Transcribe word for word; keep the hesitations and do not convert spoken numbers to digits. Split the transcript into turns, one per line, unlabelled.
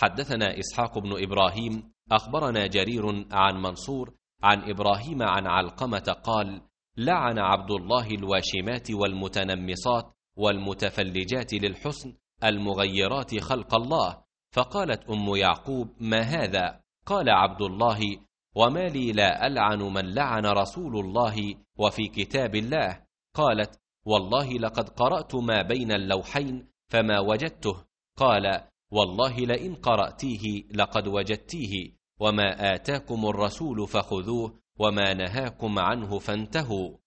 حدثنا إسحاق بن إبراهيم أخبرنا جرير عن منصور عن إبراهيم عن علقمة قال: لعن عبد الله الواشمات والمتنمصات والمتفلجات للحسن المغيرات خلق الله. فقالت أم يعقوب: ما هذا؟ قال عبد الله: وما لي لا ألعن من لعن رسول الله وفي كتاب الله. قالت: والله لقد قرأت ما بين اللوحين فما وجدته. قال: والله لئن قرأتيه لقد وجدتيه، وما آتاكم الرسول فخذوه وما نهاكم عنه فانتهوا.